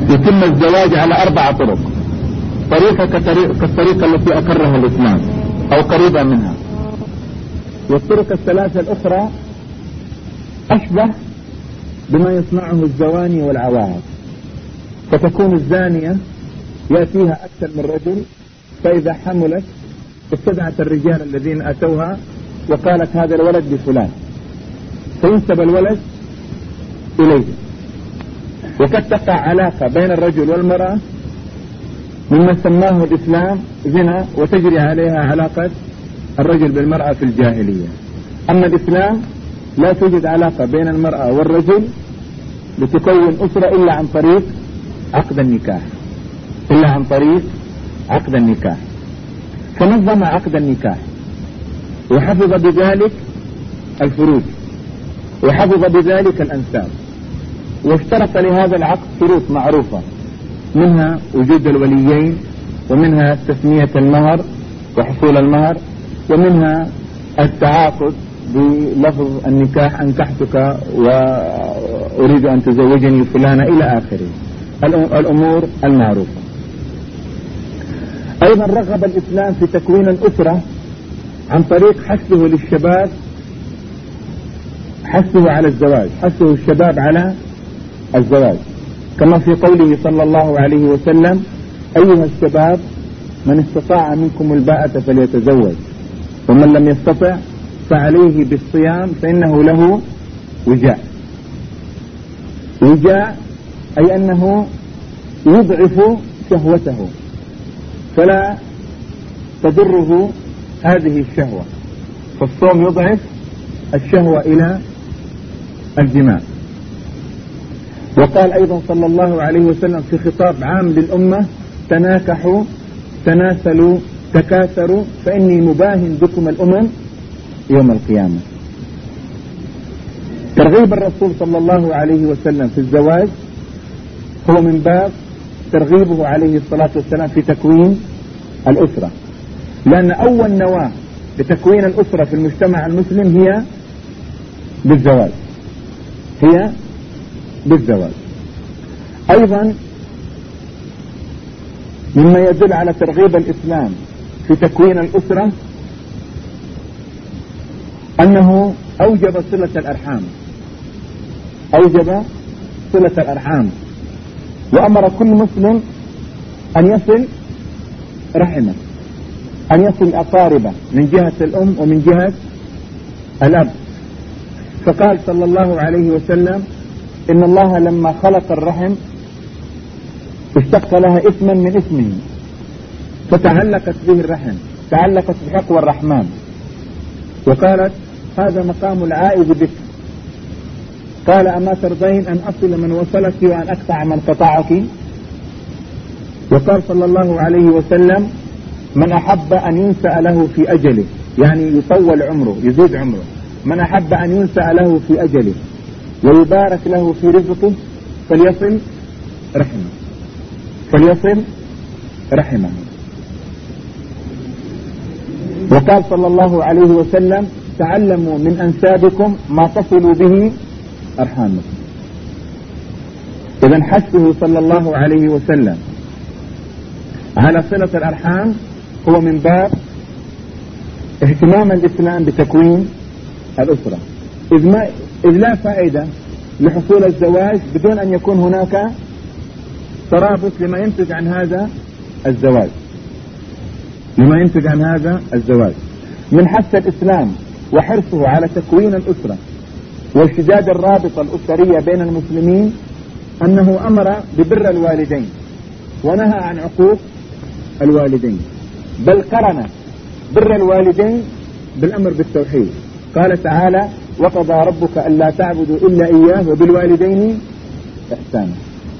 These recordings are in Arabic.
يتم الزواج على 4 طرق. طريقة كالطريقة التي أقرها الإسلام أو قريبا منها. والطرق الثلاثة الأخرى أشبه بما يصنعه الزواني والعواهر، فتكون الزانية يأتيها أكثر من رجل، فإذا حملت استدعت الرجال الذين أتوها وقالت هذا الولد لفلان، فينسب الولد إليه، وقد تقع علاقة بين الرجل والمرأة مما سماه الإسلام زنا، وتجري عليها علاقة الرجل بالمرأة في الجاهلية. أما الإسلام لا توجد علاقة بين المرأة والرجل لتكون أسرة إلا عن طريق عقد النكاح، إلا عن طريق عقد النكاح. فنظم عقد النكاح وحفظ بذلك الفروج وحفظ بذلك الأنساب، واشترط لهذا العقد شروط معروفة، منها وجود الوليين، ومنها تسمية المهر وحصول المهر، ومنها التعاقد بلفظ النكاح أنكحتك وأريد أن تزوجني فلانة إلى آخره، الأمور المعروفة. أيضا رغب الإسلام في تكوين الأسرة عن طريق حثه للشباب، حثه على الزواج، حثه الشباب على الزواج، كما في قوله صلى الله عليه وسلم: أيها الشباب من استطاع منكم الباءة فليتزوج، ومن لم يستطع فعليه بالصيام فإنه له وجاء. وجاء أي أنه يضعف شهوته فلا تضره هذه الشهوة، فالصوم يضعف الشهوة إلى الجماع. وقال أيضا صلى الله عليه وسلم في خطاب عام للأمة: تناكحوا تناسلوا تكاثروا فإني مباهن بكم الأمم يوم القيامة. ترغيب الرسول صلى الله عليه وسلم في الزواج هو من باب ترغيبه عليه الصلاة والسلام في تكوين الأسرة، لأن أول نواة لتكوين الأسرة في المجتمع المسلم هي بالزواج، هي بالزواج. أيضا مما يدل على ترغيب الإسلام في تكوين الأسرة أنه أوجب صلة الأرحام، أوجب صلة الأرحام، وأمر كل مسلم أن يصل رحمه، أن يصل أقاربه من جهة الأم ومن جهة الأب. فقال صلى الله عليه وسلم: إن الله لما خلق الرحم اشتق لها اسما من اسمه، فتعلقت به الرحم، تعلقت بحقوى الرحمن، وقالت: هذا مقام العائد بك. قال: أما ترضين أن أصل من وصلك وأن أقطع من قطعك؟ وقال صلى الله عليه وسلم: من أحب أن ينسأ له في أجله، يعني يطول عمره يزيد عمره، من أحب أن ينسأ له في أجله ويبارك له في رزقه فليصل رحمه، فليصل رحمه. وقال صلى الله عليه وسلم: تعلموا من أنسابكم ما تصلوا به أرحامكم. إذن حثه صلى الله عليه وسلم على صلة الأرحام هو من باب اهتمام الإسلام بتكوين الأسرة، إذ لا فائدة لحصول الزواج بدون أن يكون هناك ترابط لما ينتج عن هذا الزواج، لما ينتج عن هذا الزواج. من حث الإسلام وحرصه على تكوين الأسرة واشتداد الرابطة الأسرية بين المسلمين أنه أمر ببر الوالدين ونهى عن عقوق الوالدين، بل قرن بر الوالدين بالأمر بالتوحيد. قال تعالى: وقضى ربك ألا تعبدوا إلا إياه وبالوالدين إحسانا.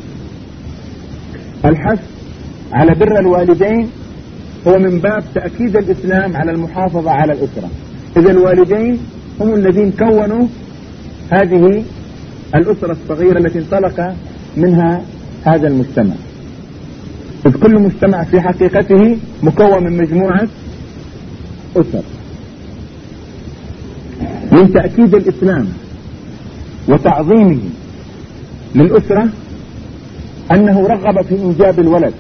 الحث على بر الوالدين هو من باب تأكيد الإسلام على المحافظة على الأسرة، إذا الوالدين هم الذين كونوا هذه الأسرة الصغيرة التي انطلق منها هذا المجتمع، إذ كل مجتمع في حقيقته مكون من مجموعة أسر. من تأكيد الإسلام وتعظيمه للأسرة أنه رغب في إنجاب الولد،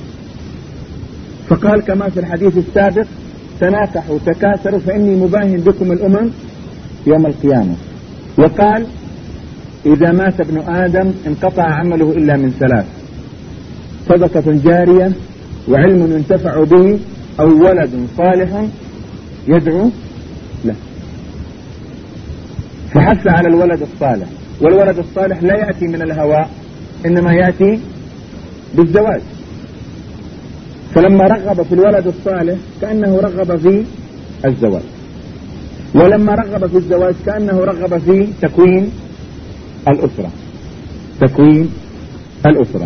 فقال كما في الحديث السابق: تناكحوا تكاثروا فإني مباهن بكم الأمم يوم القيامة. وقال: إذا مات ابن آدم انقطع عمله إلا من ثلاث: صدقة جارية، وعلم ينتفع به، أو ولد صالح يدعو له. فحث على الولد الصالح، والولد الصالح لا يأتي من الهواء، إنما يأتي بالزواج. فلما رغب في الولد الصالح كأنه رغب في الزواج، ولما رغب في الزواج كأنه رغب في تكوين الأسرة.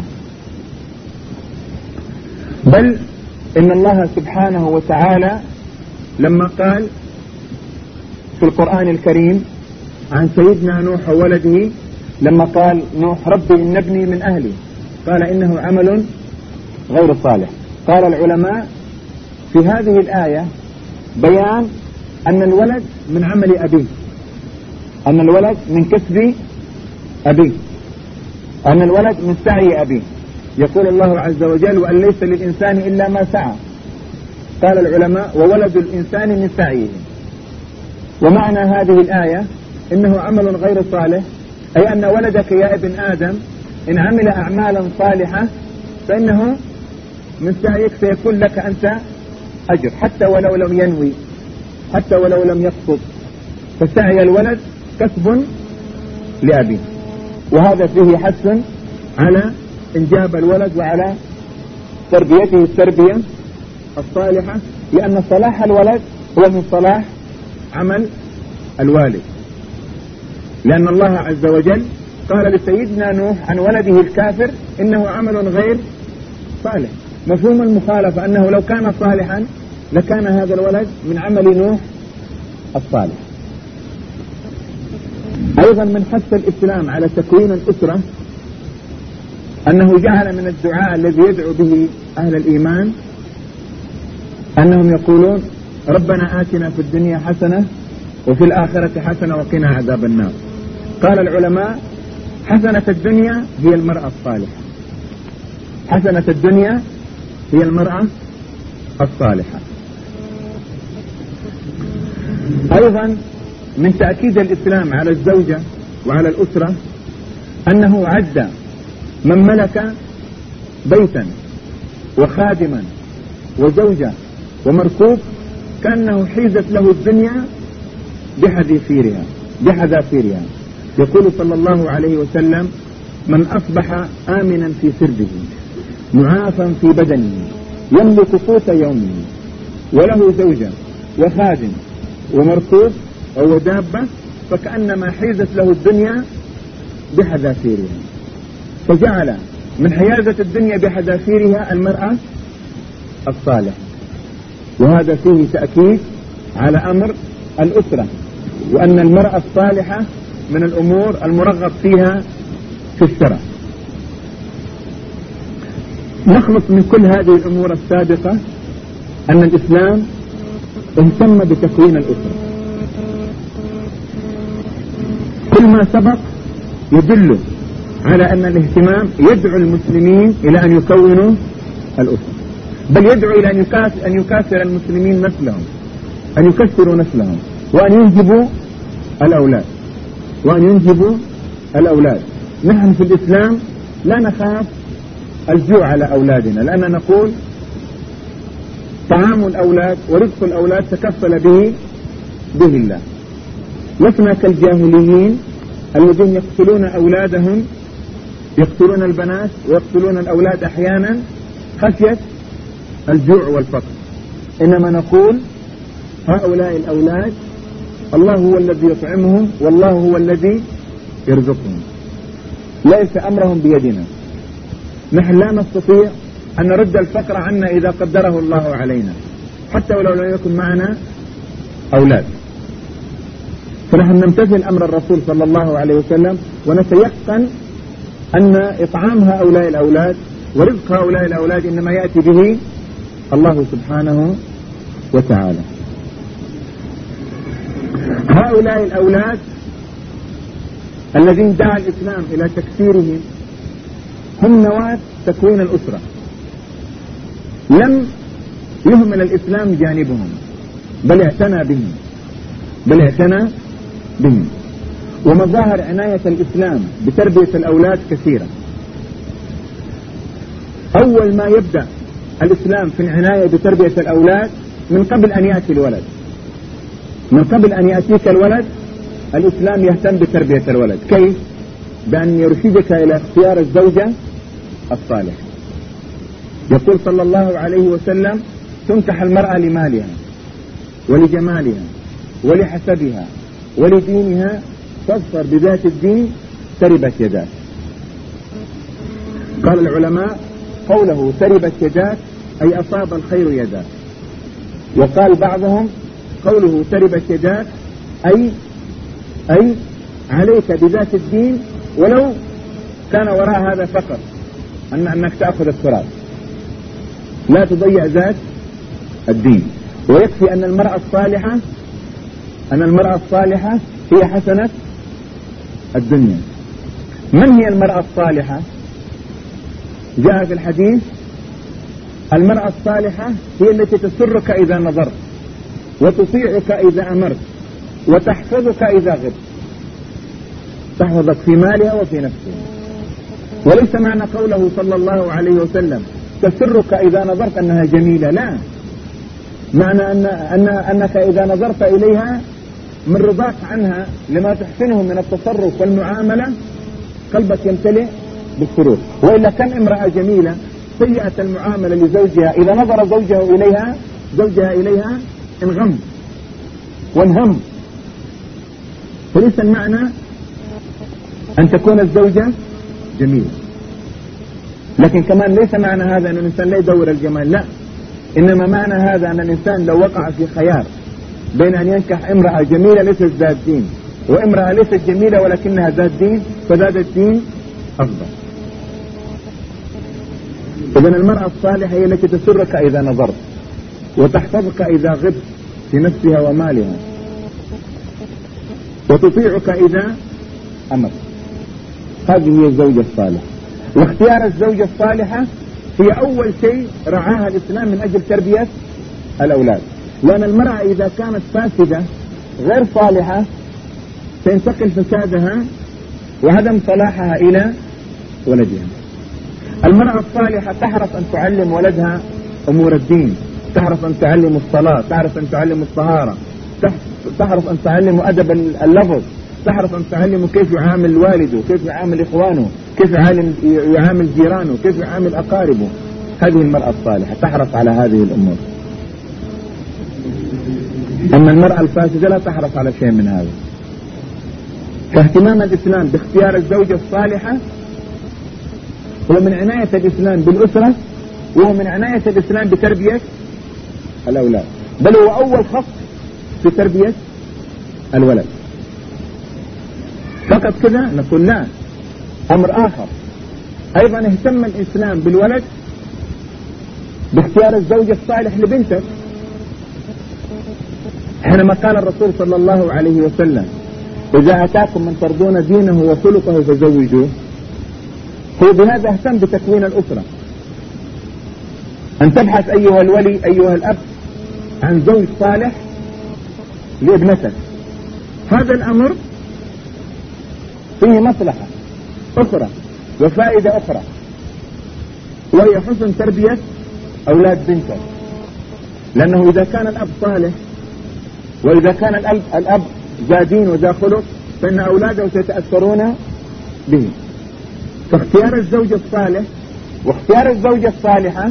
بل إن الله سبحانه وتعالى لما قال في القرآن الكريم عن سيدنا نوح وولده، لما قال نوح: ربي إن ابني من أهلي، قال: إنه عمل غير صالح. قال العلماء في هذه الآية بيان أن الولد من عمل أبيه، أن الولد من كسب أبيه، أن الولد من سعي أبيه. يقول الله عز وجل: وأن ليس للإنسان إلا ما سعى. قال العلماء: وولد الإنسان من سعيه. ومعنى هذه الآية إنه عمل غير صالح، أي أن ولدك يا ابن آدم إن عمل أعمالا صالحة فإنه من سعيك سيكون لك أنت أجر، حتى ولو لم ينوي، حتى ولو لم يقصد، فسعي الولد كسب لأبيه. وهذا فيه حث على إنجاب الولد وعلى تربيته التربية الصالحة، لأن صلاح الولد هو من صلاح عمل الوالد. لأن الله عز وجل قال لسيدنا نوح عن ولده الكافر: إنه عمل غير صالح. مفهوم المخالفة أنه لو كان صالحا لكان هذا الولد من عمل نوح الصالح. أيضا من حث الإسلام على تكوين الأسرة أنه جعل من الدعاء الذي يدعو به أهل الإيمان أنهم يقولون: ربنا آتنا في الدنيا حسنة وفي الآخرة حسنة وقنا عذاب النار. قال العلماء: حسنة الدنيا هي المرأة الصالحة، حسنة الدنيا هي المرأة الصالحة. أيضا من تأكيد الإسلام على الزوجة وعلى الأسرة أنه عد من ملك بيتا وخادما وزوجة ومركوب كأنه حيزت له الدنيا بحذافيرها. يقول صلى الله عليه وسلم: من أصبح آمنا في سربه معافا في بدنه يملك قوت يومه وله زوجة وخادم ومركوب أو دابة فكأنما حيزت له الدنيا بحذافيرها. فجعل من حيازة الدنيا بحذافيرها المرأة الصالحة. وهذا فيه تأكيد على أمر الأسرة، وأن المرأة الصالحة من الأمور المرغب فيها في الشرع. نخلص من كل هذه الأمور السابقة أن الإسلام اهتم بتكوين الأسرة. كل ما سبق يدل على أن الاهتمام يدعو المسلمين إلى أن يكونوا الأسرة، بل يدعو إلى أن يكاثر المسلمين نسلهم، أن يكثروا نسلهم، وأن ينجبوا الأولاد. نحن في الإسلام لا نخاف الجوع على أولادنا، لأننا نقول: طعام الأولاد ورزق الأولاد تكفل به الله. لسنا كالجاهليين الذين يقتلون أولادهم، يقتلون البنات ويقتلون الأولاد أحيانا خشية الجوع والفقر. إنما نقول: هؤلاء الأولاد الله هو الذي يطعمهم والله هو الذي يرزقهم، ليس أمرهم بيدنا. نحن لا نستطيع أن نرد الفقر عنا إذا قدره الله علينا، حتى ولو لم يكن معنا أولاد. فنحن نمتثل أمر الرسول صلى الله عليه وسلم، ونتيقن أن إطعام هؤلاء الأولاد ورزق هؤلاء الأولاد إنما يأتي به الله سبحانه وتعالى. هؤلاء الأولاد الذين دعا الإسلام إلى تكثيرهم هم نواة تكوين الأسرة. لم يهمل الإسلام جانبهم، بل اعتنى بهم. ومظاهر عناية الإسلام بتربية الأولاد كثيرة. أول ما يبدأ الإسلام في العناية بتربية الأولاد من قبل أن يأتي الولد، من قبل أن يأتيك الولد الإسلام يهتم بتربية الولد. كيف؟ بأن يرشدك إلى اختيار الزوجة الصالحة. يقول صلى الله عليه وسلم: تنكح المرأة لمالها ولجمالها ولحسبها ولدينها، فاظفر بذات الدين تربت يداك. قال العلماء: قوله تربت يداك أي أصاب الخير يداك. وقال بعضهم: قوله تربت يداك أي عليك بذات الدين، ولو كان وراء هذا فقط أنك تأخذ التراث، لا تضيع ذات الدين. ويكفي أن المرأة الصالحة هي حسنة الدنيا. من هي المرأة الصالحة؟ جاء في الحديث: المرأة الصالحة هي التي تسرك إذا نظرت، وتطيعك إذا أمرت، وتحفظك إذا غبت. تحفظك في مالها وفي نفسها. وليس معنى قوله صلى الله عليه وسلم تسرك إذا نظرت أنها جميلة، لا، معنى أنك إذا نظرت إليها من رضاك عنها لما تحسنه من التصرف والمعاملة قلبك يمتلئ بالسرور. وإلا كم امرأة جميلة سيئة المعاملة لزوجها، إذا نظر زوجها إليها انغم وانهم. فليس المعنى أن تكون الزوجة جميلة، لكن كمان ليس معنى هذا أن الإنسان لا يدور الجمال، لا، إنما معنى هذا أن الإنسان لو وقع في خيار بين أن ينكح امرأة جميلة ليست ذات دين وامرأة ليست جميلة ولكنها ذات دين، فذات الدين أفضل. إذن المرأة الصالحة هي التي تسرك إذا نظرت، وتحفظك إذا غبت في نفسها ومالها، وتطيعك إذا أمرت. هذه هي الزوجة الصالحة. واختيار الزوجة الصالحة هي أول شيء رعاها الإسلام من أجل تربية الأولاد، لأن المرأة إذا كانت فاسدة غير صالحة سينتقل فسادها وعدم صلاحها إلى ولدها. المرأة الصالحة تحرص أن تعلم ولدها أمور الدين، تحرص أن تعلم الصلاة، تحرص أن تعلم الطهارة، تحرص أن تعلم أدب اللفظ، تحرص أن تعلم كيف يعامل والده، كيف يعامل إخوانه، كيف يعامل جيرانه، كيف يعامل أقاربه. هذه المرأة الصالحة تحرص على هذه الأمور. أما المرأة الفاسدة لا تحرص على شيء من هذا. فاهتمام الإسلام باختيار الزوجة الصالحة هو من عناية الإسلام بالأسرة، وهو من عناية الإسلام بتربية الأولاد، بل هو أول خط في تربية الولد. فقط كذا نقول لا، أمر آخر أيضا اهتم الإسلام بالولد باختيار الزوجة الصالح لبنته، حينما قال الرسول صلى الله عليه وسلم: إذا أتاكم من ترضون دينه وخلقه فزوجوه. هو بهذا اهتم بتكوين الأسرة، أن تبحث أيها الولي أيها الأب عن زوج صالح لابنتك. هذا الأمر فيه مصلحة أخرى وفائدة أخرى، وهي حسن تربية أولاد بنتك، لأنه إذا كان الأب صالح وإذا كان الأب ذا دين وذا خلق فإن أولاده سيتأثرون به. فاختيار الزوج الصالح واختيار الزوجة الصالحة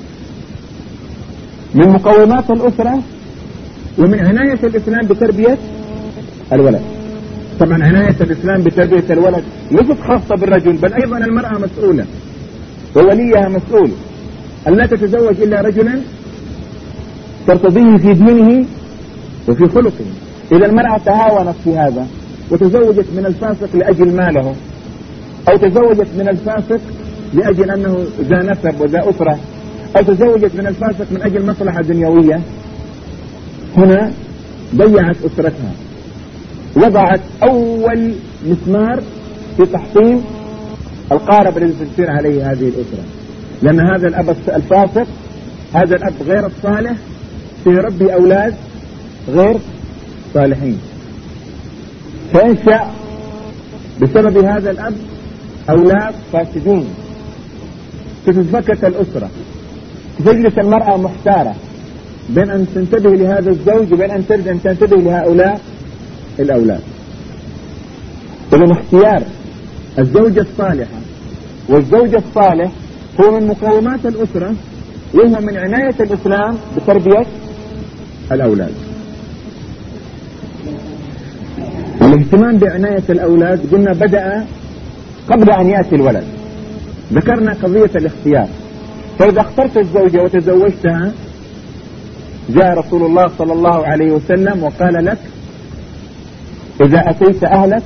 من مقومات الأسرة ومن عناية الإسلام بتربية الولد. طبعا عناية الإسلام بتربية الولد ليست خاصة بالرجل، بل أيضا المرأة مسؤولة ووليها مسؤول أن لا تتزوج إلا رجلا ترتضيه في دينه وفي خلقه. إذا المرأة تهاونت في هذا وتزوجت من الفاسق لأجل ماله، أو تزوجت من الفاسق لأجل أنه ذا نسب وذا أسرة، أو تزوجت من الفاسق من أجل مصلحة دنيوية، هنا ضيعت أسرتها، وضعت أول مسمار في تحطيم القارب الذي تسير عليه هذه الأسرة، لأن هذا الأب الفاسق، هذا الأب غير الصالح سيربي أولاد غير صالحين، فينشأ بسبب هذا الأب أولاد فاسدين، تتفكك الأسرة، تجلس المرأة محتارة بين أن تنتبه لهذا الزوج وبين أن تنتبه لهؤلاء الأولاد. إذن اختيار الزوجة الصالحة والزوج الصالح هو من مقومات الأسرة، وهو من عناية الإسلام بتربية الأولاد. الاهتمام بعناية الأولاد قلنا بدأ قبل أن يأتي الولد. ذكرنا قضية الاختيار، فإذا اخترت الزوجة وتزوجتها جاء رسول الله صلى الله عليه وسلم وقال لك إذا أتيت أهلك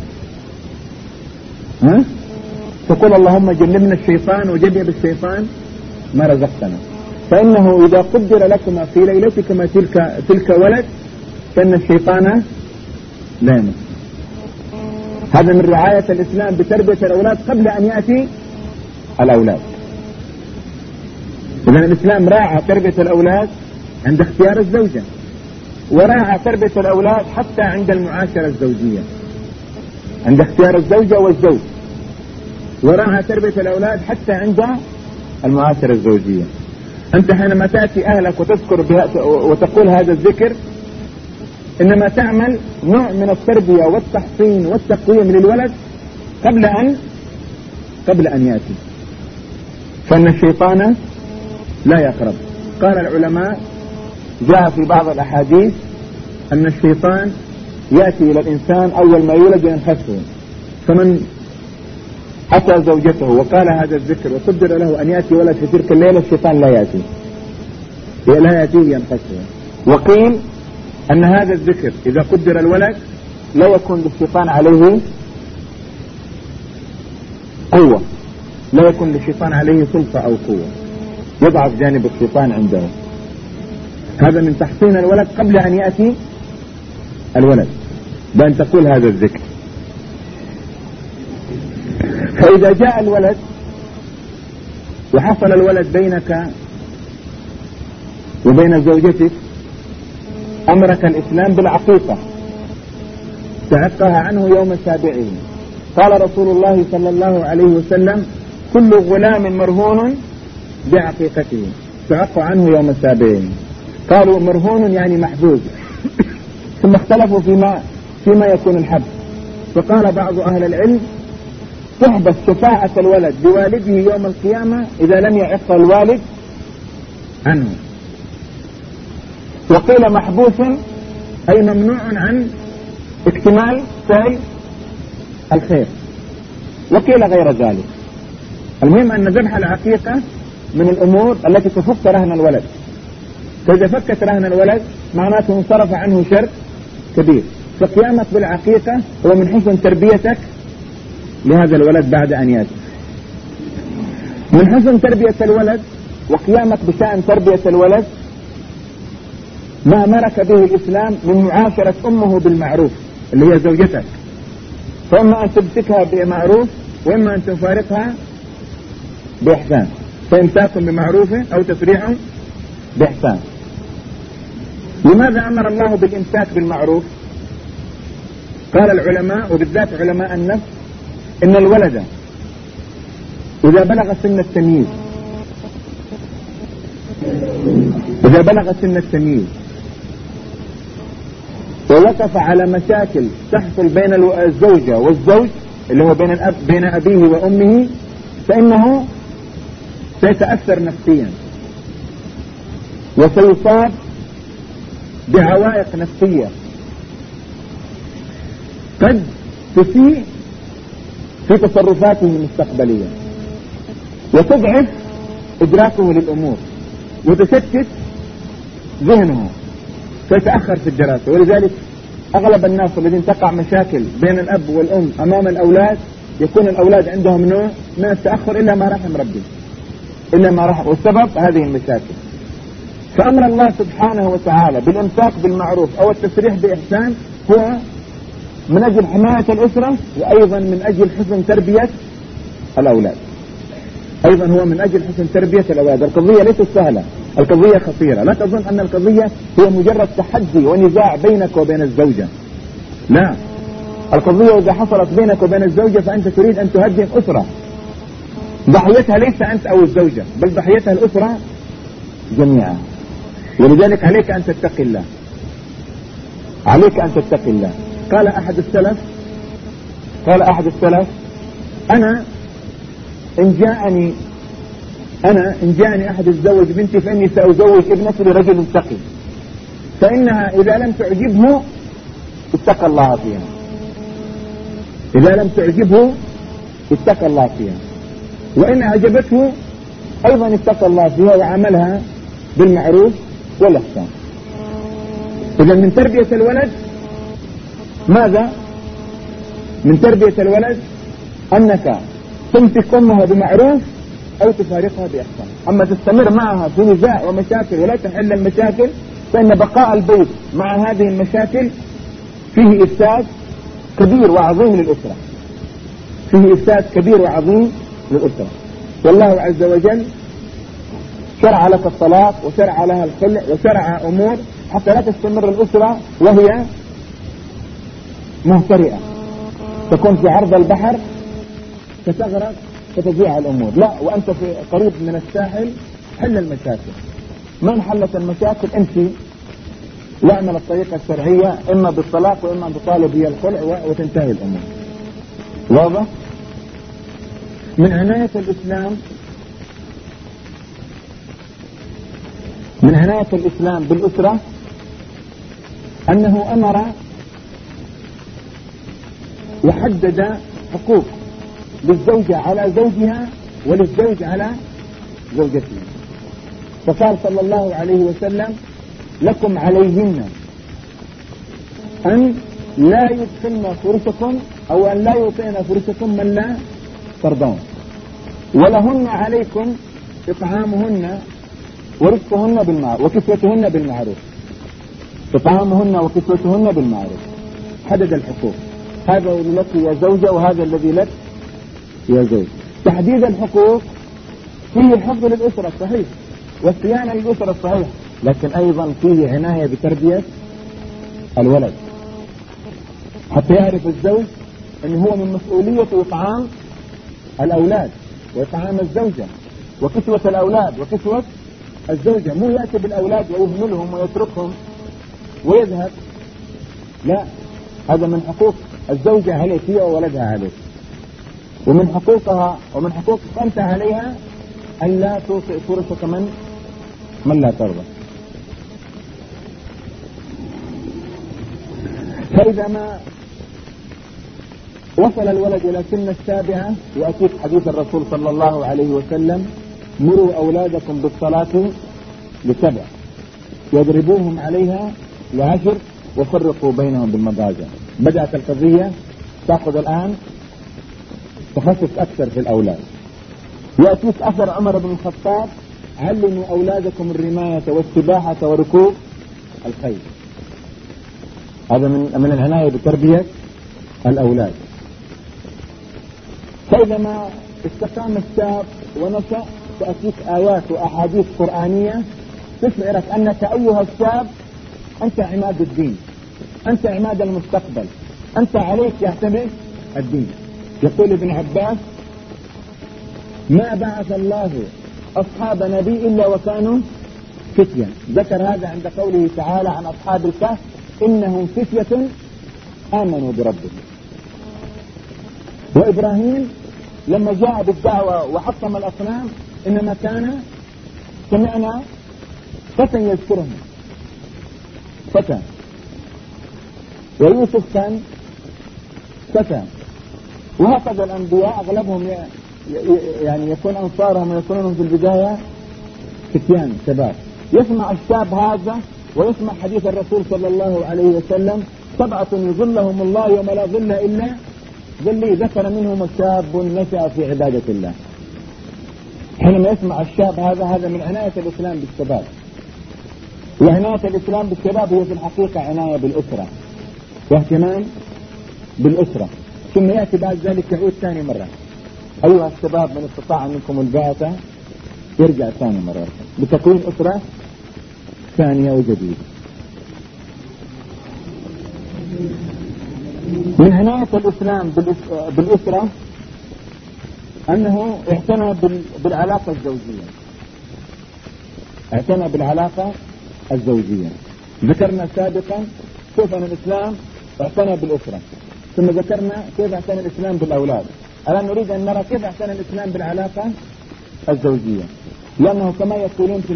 تقول اللهم جنبنا الشيطان وجنب الشيطان ما رزقتنا، فإنه إذا قدر لكما في ليلتكما تلك ولد فإن الشيطان لا يمس. هذا من رعاية الإسلام بتربية الأولاد قبل أن يأتي الأولاد. إذن الإسلام راعى تربية الأولاد عند اختيار الزوجة، وراعى تربية الأولاد حتى عند المعاشرة الزوجية، عند اختيار الزوجة والزوج، وراعى تربية الأولاد حتى عند المعاشرة الزوجية. أنت حينما تأتي أهلك وتذكر وتقول هذا الذكر إنما تعمل نوع من التربية والتحصين والتقويم للولد قبل أن يأتي، فإن الشيطان لا يقرب. قال العلماء جاء في بعض الأحاديث أن الشيطان يأتي إلى الإنسان أول ما يولد ينخسه، فمن أتى زوجته وقال هذا الذكر وقدر له أن يأتي ولد في تلك الليلة الشيطان لا يأتي ينخسه. وقيل أن هذا الذكر إذا قدر الولد لا يكون للشيطان عليه قوة، لا يكون للشيطان عليه سلطة أو قوة، يضعف جانب الشيطان عنده. هذا من تحصين الولد قبل أن يأتي الولد بأن تقول هذا الذكر. فإذا جاء الولد وحصل الولد بينك وبين زوجتك أمرك الإسلام بالعقيقة، تعقها عنه يوم سابعه. قال رسول الله صلى الله عليه وسلم كل غلام مرهون بعقيقته تعق عنه يوم سابعه. قالوا مرهون يعني محجوز، ثم اختلفوا فيما يكون الحبس، فقال بعض أهل العلم تحبس شفاعة الولد بوالده يوم القيامة إذا لم يعق الوالد عنه. وقيل محبوس أي ممنوع عن اكتمال فعل الخير، وقيل غير ذلك. المهم أن ذبح العقيقة من الأمور التي تفك رهن الولد، فإذا فكت رهن الولد معناته انصرف عنه شر كبير. فقيامك بالعقيقة هو من حسن تربيتك لهذا الولد بعد أن يأتي. من حسن تربية الولد وقيامك بشأن تربية الولد ما أمرك به الإسلام من معاشرة أمه بالمعروف اللي هي زوجتك، فإما أن تمسكها بمعروف وإما أن تفارقها بإحسان، فإمساك بمعروف أو تسريح بإحسان. لماذا أمر الله بالإمساك بالمعروف؟ قال العلماء وبالذات علماء النفس إن الولد إذا بلغ سن التمييز ووقف على مشاكل تحصل بين الزوجة والزوج اللي هو بين أبيه وأمه، فإنه سيتأثر نفسيا وسيصاب بعوائق نفسية قد تسيء في تصرفاته المستقبلية وتضعف إدراكه للأمور وتشتت ذهنه، فيتأخر في الدراسة. ولذلك أغلب الناس الذين تقع مشاكل بين الأب والأم أمام الأولاد يكون الأولاد عندهم نوع من التأخر إلا ما رحم ربي، والسبب هذه المشاكل. فأمر الله سبحانه وتعالى بالإمساك بالمعروف أو التسريح بإحسان هو من أجل حماية الأسرة، وأيضا من أجل حسن تربية الأولاد. أيضا هو من أجل حسن تربية الأولاد. القضية ليست سهلة، القضية خطيرة. لا تظن أن القضية هي مجرد تحدي ونزاع بينك وبين الزوجة، لا. القضية إذا حصلت بينك وبين الزوجة فأنت تريد أن تهدم أسرة ضحيتها ليس أنت أو الزوجة، بل ضحيتها الأسرة جميعا. ولذلك عليك أن تتقي الله، عليك أن تتقي الله. قال أحد السلف أنا إن جاءني أحد يتزوج بنتي فإني سأزوج ابنتي لرجل تقي، فإنها إذا لم تعجبه اتقى الله فيها، إذا لم تعجبه اتقى الله فيها، وإن أعجبته أيضا اتقى الله فيها وعملها بالمعروف والإحسان. إذا من تربية الولد ماذا؟ من تربية الولد أنك تمسك أمها بمعروف أو تفارقها بإحسان. أما تستمر معها في نزاع ومشاكل ولا تحل المشاكل فإن بقاء البيت مع هذه المشاكل فيه إفساد كبير وعظيم للأسرة، فيه إفساد كبير وعظيم للأسرة. والله عز وجل شرع لك الطلاق وشرع لها الخلع وشرع أمور حتى لا تستمر الأسرة وهي مهترئة، تكون في عرض البحر تتغرق فتضيع الأمور. لا، وأنت في قريب من الساحل حل المشاكل. من حلت المشاكل امشي واعمل الطريقة الشرعية، إما بالطلاق وإما بطالب هي الخلع وتنتهي الأمور. واضح؟ من عناية الإسلام بالأسرة أنه أمر وحدد حقوق للزوجة على زوجها وللزوج على زوجته. فقال صلى الله عليه وسلم لكم عليهن أن لا يدخلن فرشكم أو أن لا يطعن فرشكم من لا ترضون، ولهن عليكم إطعامهن ورزقهن بالمعروف وكسوتهن بالمعروف. إطعامهن وكسوتهن بالمعروف، حدد الحقوق. هذا الذي لك يا زوجة وهذا الذي لك يا زوج. تحديد الحقوق فيه حفظ للأسرة الصحيح والصيانة للأسرة الصحيح، لكن أيضا فيه عناية بتربية الولد حتى يعرف الزوج أن هو من مسؤولية إطعام الأولاد وإطعام الزوجة وكسوة الأولاد وكسوة الزوجة. مو يأتي بالأولاد ويهملهم ويتركهم ويذهب، لا، هذا من حقوق الزوجة عليك هي وولدها عليك، ومن حقوقها ومن حقوقك أنت عليها أن لا توطئ فرصك من لا ترضى. فإذا ما وصل الولد إلى سن 7 يأتيك حديث الرسول صلى الله عليه وسلم مروا أولادكم بالصلاة ل7 واضربوهم عليها ل10 وفرقوا بينهم بالمضاجع. بدأت القضية تأخذ الآن تخصص أكثر في الأولاد. يأتيك أثر عمر بن الخطاب علموا أولادكم الرماية والسباحة وركوب الخيل. هذا من العناية بتربية الأولاد. فإذا ما استقام الشاب ونشأ تأتيك آيات وأحاديث قرآنية تشعرك أنك أيها الشاب أنت عماد الدين، أنت عماد المستقبل، أنت عليك يعتمد الدين. يقول ابن عباس ما بعث الله أصحاب نبي إلا وكانوا فتية. ذكر هذا عند قوله تعالى عن أصحاب الكهف إنهم فتية آمنوا بربهم. وإبراهيم لما جاء بالدعوة وحطم الأصنام إنما كان سمعنا فتى يذكرهم فتى. ويوسف كان فتى. وهكذا الأنبياء أغلبهم يعني يكون أنصارهم ويكونون في البداية فتيان شباب. يسمع الشاب هذا ويسمع حديث الرسول صلى الله عليه وسلم 7 يظلهم الله يوم لا ظل إلا ظلي. ذكر منهم شاب نشأ في عبادة الله. حينما يسمع الشاب هذا من عناية الإسلام بالشباب. وعناية الإسلام بالشباب هي في الحقيقة عناية بالأسرة واهتمام بالأسرة. ثم يأتي بعد ذلك يعود ثاني مرة أيها الشباب من استطاع منكم الباءة يرجع ثاني مرة بتكوين أسرة ثانية وجديدة. من عناية الإسلام بالأسرة أنه اعتنى بالعلاقة الزوجية، اعتنى بالعلاقة الزوجية. ذكرنا سابقا كيف أن الإسلام اعتنى بالأسرة، ثم ذكرنا كيف اعتنى الإسلام بالأولاد. الآن نريد أن نرى كيف اعتنى الإسلام بالعلاقة الزوجية، لأنه كما يقولون في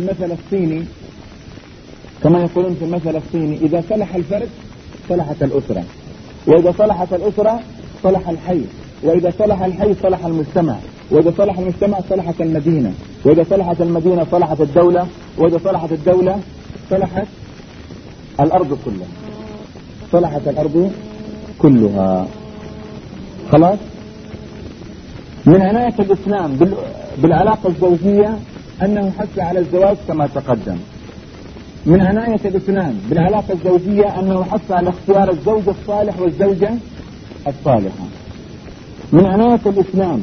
المثل الصيني إذا صلح الفرد صلحت الأسرة، وإذا صلحت الأسرة صلح الحي، وإذا صلح الحي صلح المجتمع، وإذا صلح المجتمع صلحت المدينة، وإذا صلحت المدينة صلحت الدولة، وإذا صلحت الدولة صلحت الأرض كلها، صلحت الأرض كلها. خلاص. من عناية الإسلام بالعلاقة الزوجية أنه حث على الزواج كما تقدم. من عناية الإسلام بالعلاقة الزوجية أنه حث على اختيار الزوج الصالح والزوجة الصالحة. من عناية الإسلام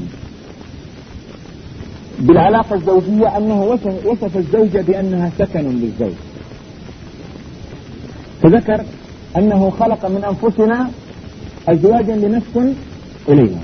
بالعلاقة الزوجية أنه وصف الزوجة بأنها سكن للزوج، فذكر أنه خلق من أنفسنا أزواجا لنسكن إليها.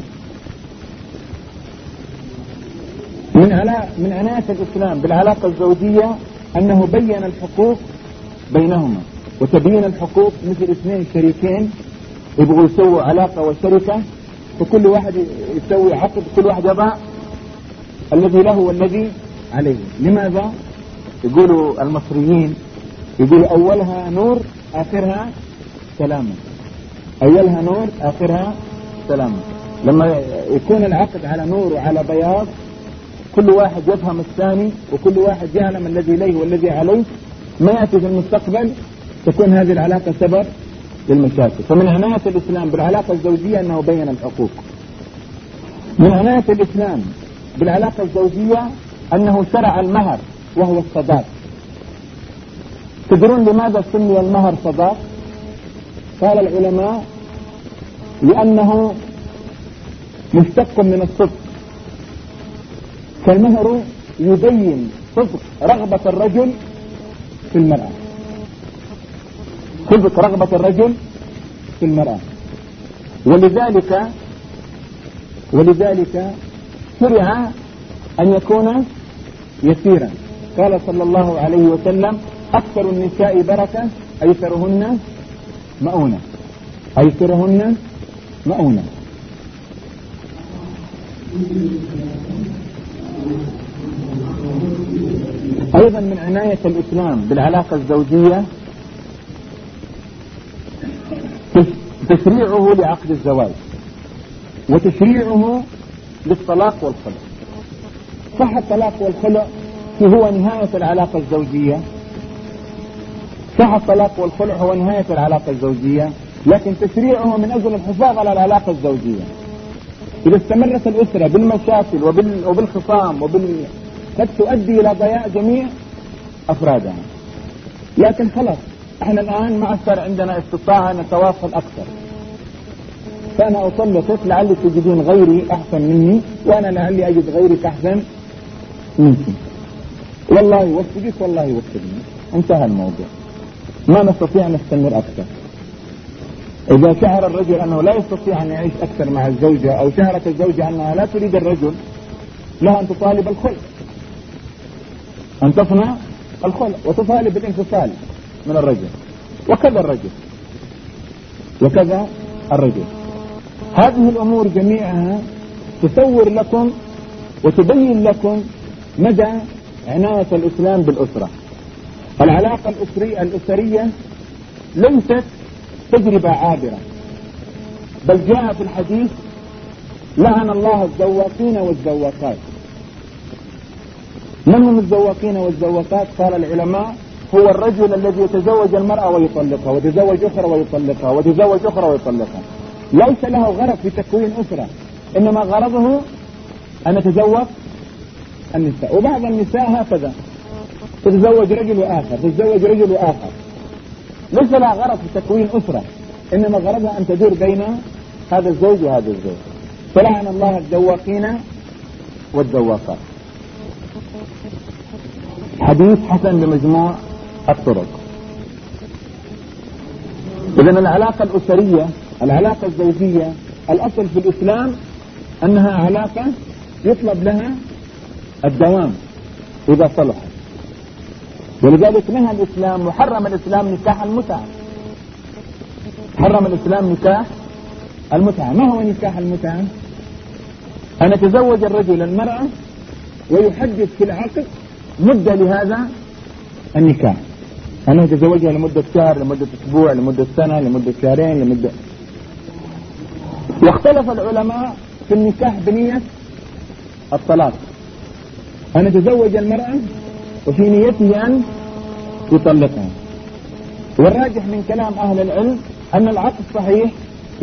من عناية الإسلام بالعلاقة الزوجية أنه بين الحقوق بينهما، وتبيين الحقوق مثل اثنين شريكين يبغوا يسووا علاقة وشركة، فكل واحد يسوي عقد، كل واحد يضع الذي له والذي عليه. لماذا؟ يقولوا المصريين يقولوا أولها نور آخرها سلامة، أولها نور آخرها سلامة. لما يكون العقد على نور وعلى بياض كل واحد يفهم الثاني وكل واحد يعلم الذي إليه والذي عليه، ما يأتي في المستقبل تكون هذه العلاقة سبب للمشاكل. فمن عناية الإسلام بالعلاقة الزوجية أنه بين الحقوق. من عناية الإسلام بالعلاقة الزوجية أنه شرع المهر وهو الصداق. تدرون لماذا سمي المهر صداق؟ قال العلماء لأنه مشتق من الصدق، فالمهر يبين صدق رغبة الرجل في المرأة، صدق رغبة الرجل في المرأة. ولذلك شرع أن يكون يسيرا. قال صلى الله عليه وسلم أكثر النساء بركة أيسرهن مؤونة، أيسرهن مؤونة. أيضا من عناية الإسلام بالعلاقة الزوجية تشريعه لعقد الزواج وتشريعه للطلاق والخلع. صح الطلاق والخلع هو نهاية العلاقة الزوجية، صح الطلاق والخلع هو نهاية العلاقة الزوجية، لكن تشريعه من أجل الحفاظ على العلاقة الزوجية. إذا استمرت الأسرة بالمشاكل وبالخصام قد تؤدي إلى ضياع جميع أفرادها. لكن خلاص احنا الآن ما صار عندنا استطاعة نتواصل أكثر، فأنا أطلقك لعلي تجدين غيري أحسن مني، وأنا لعلي أجد غيرك أحسن منك، والله يوفقك والله يوفقني، انتهى الموضوع، ما نستطيع نستمر أكثر. إذا شعر الرجل أنه لا يستطيع أن يعيش أكثر مع الزوجة، أو شعرت الزوجة أنها لا تريد الرجل، لها أن تطالب الخلع، أن تصنع الخلع وتطالب بالانفصال من الرجل، وكذا الرجل. هذه الأمور جميعها تصور لكم وتبين لكم مدى عناية الإسلام بالأسرة. العلاقة الأسرية ليست تجربة عابرة، بل جاء في الحديث لعن الله الزواقين والزواقات. من هم الزواقين والزواقات؟ قال العلماء هو الرجل الذي يتزوج المرأة ويطلقها، ويتزوج أخرى ويطلقها، ويتزوج أخرى ويطلقها، ليس له غرض في تكوين أسرة، إنما غرضه أن يتزوج النساء. وبعض النساء هكذا تتزوج رجل وآخر، تتزوج رجل وآخر، ليس لها غرض في تكوين أسرة، إنما غرضها أن تدور بين هذا الزوج وهذا الزوج. فلعن الله الزواقين والذواقات. حديث حسن بمجموع الطرق. إذن العلاقة الأسرية، العلاقة الزوجية، الأصل في الإسلام أنها علاقة يطلب لها الدوام إذا صلحت. ولذلك نهى الإسلام وحرم الإسلام نكاح المتعة. حرم الإسلام نكاح المتعة. ما هو نكاح المتعة؟ أن يتزوج الرجل المرأة ويحدد في العقد مدة لهذا النكاح، أنه يتزوجها لمدة شهر، لمدة أسبوع، لمدة سنة، لمدة شهرين، لمدة. واختلف العلماء في النكاح بنية الطلاق، أن يتزوج المرأة وفي نيته أن يطلقها. والراجح من كلام أهل العلم أن العقد صحيح،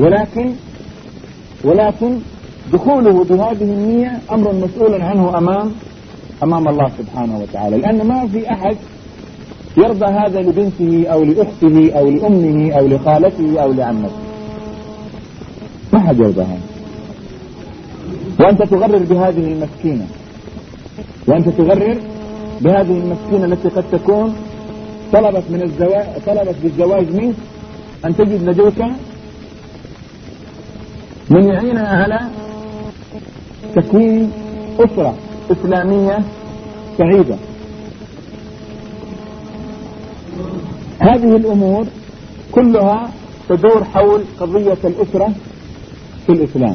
ولكن دخوله بهذه النية أمر مسؤول عنه أمام الله سبحانه وتعالى، لأن ما في أحد يرضى هذا لبنته أو لأخته أو لأمه أو لخالته أو لعمته. ما حد يرضى هذا. وأنت تغرر بهذه المسكينة، وأنت تغرر بهذه المسكينة التي قد تكون طلبت بالزواج منك أن تجد لديك من يعينها على تكوين أسرة إسلامية سعيدة. هذه الأمور كلها تدور حول قضية الأسرة في الإسلام.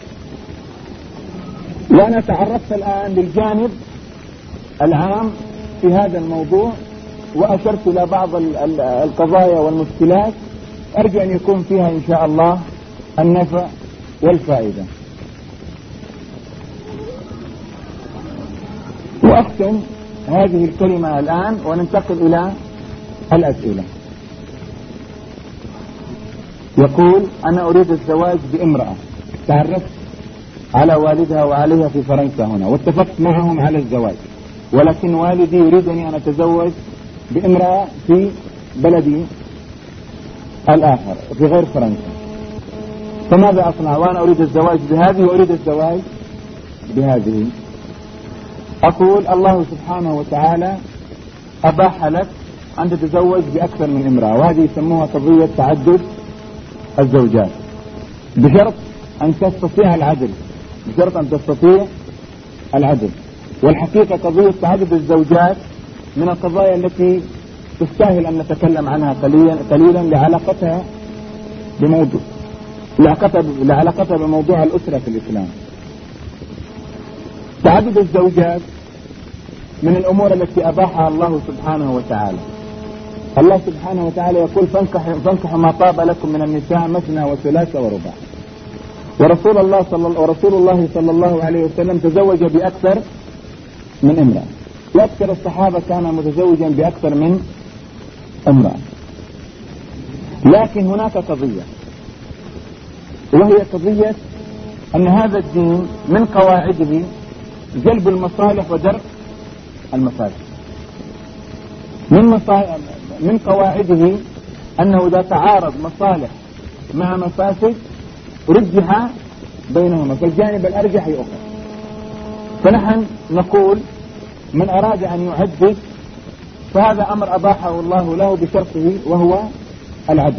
وأنا تعرفت الآن للجانب العام في هذا الموضوع، وأشرت إلى بعض القضايا والمشكلات أرجو أن يكون فيها إن شاء الله النفع والفائدة. وأختم هذه الكلمة الآن وننتقل إلى الأسئلة. يقول: أنا أريد الزواج بامرأة تعرفت على والدها وعليها في فرنسا هنا، واتفقت معهم على الزواج، ولكن والدي يريدني أن أتزوج بامرأة في بلدي الآخر في غير فرنسا، فماذا أصنع؟ وأنا أريد الزواج بهذه وأريد الزواج بهذه. أقول: الله سبحانه وتعالى أباح لك أن تتزوج بأكثر من امرأة، وهذه يسموها قضية تعدد الزوجات، بشرط أن تستطيع العدل، بشرط أن تستطيع العدل. والحقيقة قضية تعدد الزوجات من القضايا التي تستاهل أن نتكلم عنها قليلا لعلاقتها بموضوع الأسرة في الإسلام. تعدد الزوجات من الأمور التي أباحها الله سبحانه وتعالى. الله سبحانه وتعالى يقول: فانكحوا ما طاب لكم من النساء مثنى وثلاث ورباع. ورسول الله صلى الله عليه وسلم تزوج بأكثر من امرأة، وأكثر الصحابة كان متزوجا بأكثر من امرأة. لكن هناك قضية، وهي قضية أن هذا الدين من قواعده جلب المصالح ودرء المفاسد. من قواعده أنه إذا تعارض مصالح مع مفاسد رجح بينهما، فالجانب الأرجح يؤخذ. فنحن نقول: من أراد أن يعدد فهذا أمر أباحه الله له بشرطه وهو العدل.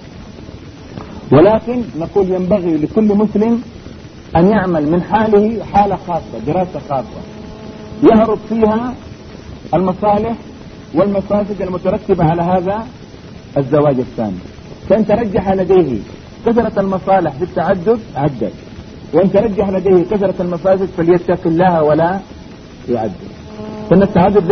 ولكن نقول: ينبغي لكل مسلم أن يعمل من حاله حالة خاصة، دراسة خاصة يهرب فيها المصالح والمفاسد المترتبة على هذا الزواج الثاني. فإن ترجح لديه كثرة المصالح في التعدد عدد، وإن ترجح لديه كثرة المفاسد فليتق الله ولا يعدد. فإن التعدد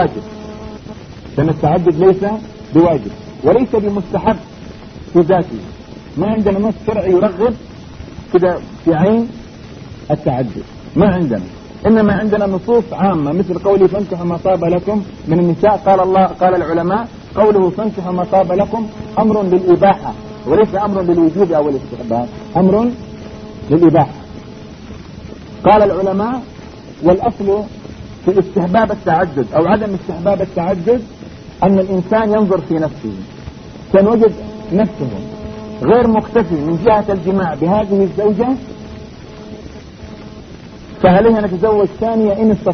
ليس بواجب وليس بمستحب في ذاته. ما عندنا نص شرعي يرغب كده في عين التعدد، ما عندنا. إنما عندنا نصوص عامة مثل قوله: فانكحوا ما طاب لكم من النساء. قال العلماء: قوله فانكحوا ما طاب لكم أمر للإباحة وليس أمر للوجوب أو الاستحباب، أمر للإباحة. قال العلماء: والأصل في استحباب التعدد أو عدم استحباب التعدد أن الإنسان ينظر في نفسه، كان وجد نفسه غير مكتفي من جهة الجماع بهذه الزوجة فعليه أن يتزوج ثانية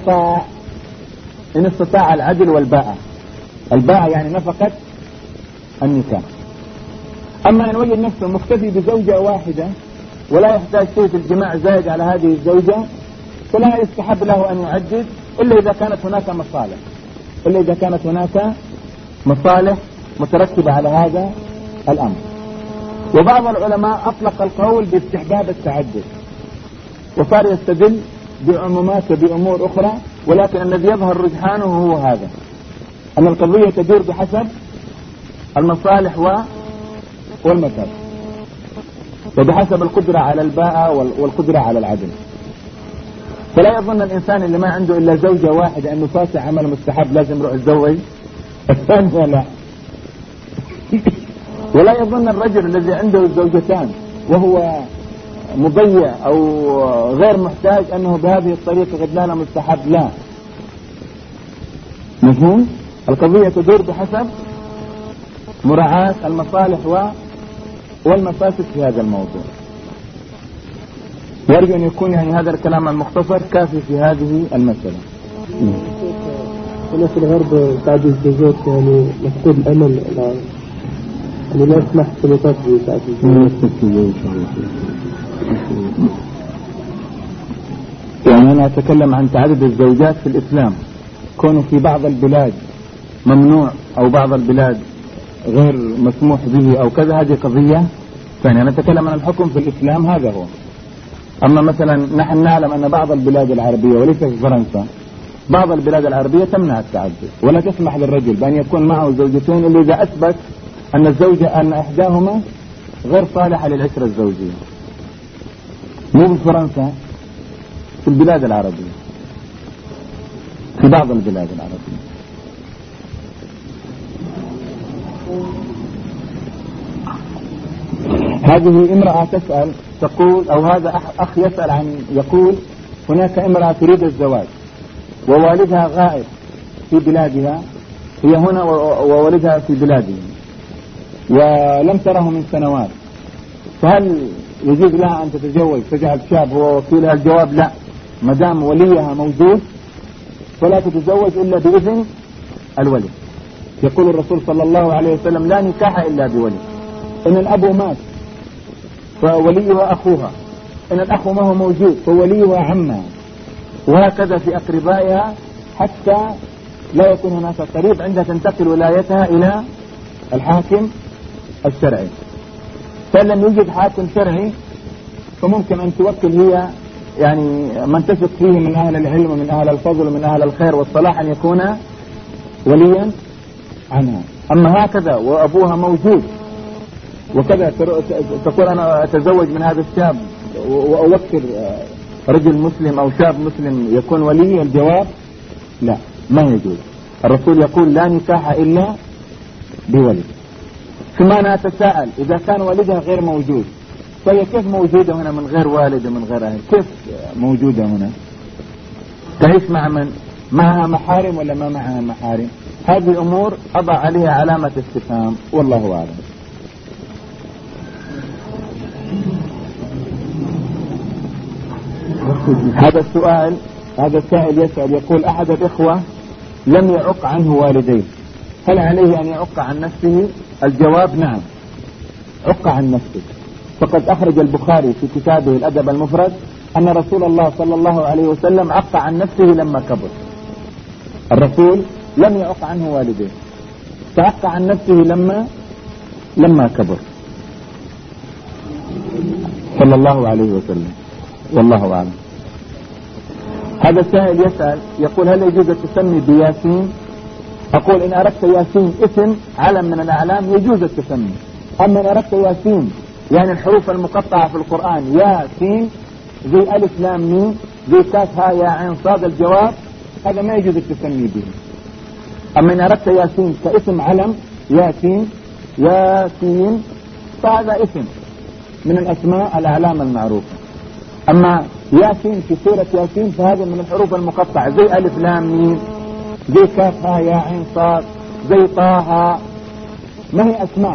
إن استطاع العدل والباءة. الباءة يعني نفقة النكاح. أما إن وجد نفسه مكتفي بزوجة واحدة ولا يحتاج شيء في الجماع زائد على هذه الزوجة، فلا يستحب له أن يعدد إلا إذا كانت هناك مصالح مترتبة على هذا الأمر. وبعض العلماء أطلق القول باستحباب التعدد وصار يستدل بعمومات وبأمور أخرى، ولكن الذي يظهر رجحانه هو هذا، أن القضية تدور بحسب المصالح والمفاسد، وبحسب القدرة على الباءة والقدرة على العدل. فلا يظن الإنسان اللي ما عنده إلا زوجة واحدة أنه فاتح عمل مستحب لازم يروح يتزوج الثانية، لا. ولا يظن الرجل الذي عنده زوجتان وهو مضيع أو غير محتاج أنه بهذه الطريقة غدلانة مستحب، لا. مفهوم؟ القضية تدور بحسب مراعاة المصالح والمفاسد في هذا الموضوع. وأرجو أن يكون يعني هذا الكلام المختصر كافي في هذه المسألة. هنا في الغرب بعد الزوجات يعني مفقود الأمل، يعني لا يسمح سلطات بعد الزوجات. يعني أنا أتكلم عن تعدد الزوجات في الإسلام، كونه في بعض البلاد ممنوع أو بعض البلاد غير مسموح به أو كذا، هذه قضية ثانية. أنا أتكلم عن الحكم في الإسلام، هذا هو. أما مثلا نحن نعلم أن بعض البلاد العربية وليس في فرنسا، بعض البلاد العربية تمنع التعدد ولا تسمح للرجل بأن يكون معه زوجتين إلا إذا أثبت أن إحداهما غير صالحة للعشرة الزوجية. مو في فرنسا، في البلاد العربية، في بعض البلاد العربية. هذه امرأة تسأل تقول، أو هذا أخ يسأل يقول هناك امرأة تريد الزواج ووالدها غائب في بلادها، هي هنا ووالدها في بلاده ولم تره من سنوات، فهل يجوز لها أن تتزوج تجعل شاب هو وكيلها؟ الجواب لا، ما دام وليها موجود فلا تتزوج إلا بإذن الولي. يقول الرسول صلى الله عليه وسلم لا نكاح إلا بولي. إن الأب مات فوليها أخوها، إن الأخ ما هو موجود فوليها عمها، وهكذا في أقربائها حتى لا يكون هناك قريب عندها تنتقل ولايتها إلى الحاكم الشرعي. فإن لم يوجد حاكم شرعي فممكن أن توكل هي يعني من تثق فيه من أهل العلم ومن أهل الفضل ومن أهل الخير والصلاح أن يكون وليا عنها. أما هكذا وأبوها موجود وكذا تقول أنا أتزوج من هذا الشاب وأوكل رجل مسلم أو شاب مسلم يكون ولي، الجواب لا، ما يجوز. الرسول يقول لا نكاح إلا بولي. ثم أنا أتساءل إذا كان والدها غير موجود فهي كيف موجودة هنا من غير والد ومن غير أهل؟ كيف موجودة هنا؟ تعيش مع من؟ معها محارم ولا ما معها محارم؟ هذه الأمور أضع عليها علامة استفهام، والله أعلم. هذا السائل يسأل يقول أحد الإخوة لم يعق عنه والديه، هل عليه أن يعق عن نفسه؟ الجواب نعم، عق عن نفسه. فقد أخرج البخاري في كتابه الأدب المفرد أن رسول الله صلى الله عليه وسلم عق عن نفسه لما كبر. الرسول لم يعق عنه والديه فعق عن نفسه لما كبر صلى الله عليه وسلم، والله أعلم. هذا السائل يسأل يقول هل يجوز التسمي بياسين؟ أقول إن أردت ياسين اسم علم من الأعلام يجوز التسمي، أما إن أردت ياسين يعني الحروف المقطعة في القرآن ياسين زي ألف لام ميم زي كاف ها يا عين صاد، الجواب هذا ما يجوز التسمي به. أما إن أردت ياسين كاسم علم ياسين فهذا اسم من الأسماء الأعلام المعروفة. أما ياسين في سورة ياسين فهذا من الحروف المقطعة زي ألف لام ميم زي كاف ها يا عين صاد زي طه، ما هي أسماء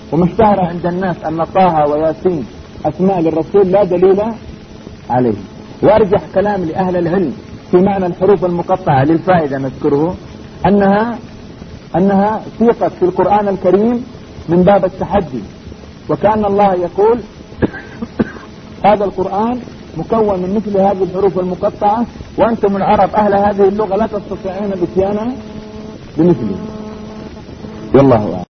ومشتهرة عند الناس أن طه وياسين أسماء للرسول لا دليل عليه. وأرجح كلام لأهل العلم في معنى الحروف المقطعة للفائدة نذكره أنها سيقت في القرآن الكريم من باب التحدي، وكأن الله يقول هذا القرآن مكون من مثل هذه الحروف المقطعة، وأنتم العرب أهل هذه اللغة لا تستطيعون الاتيان بمثله. والله أعلم.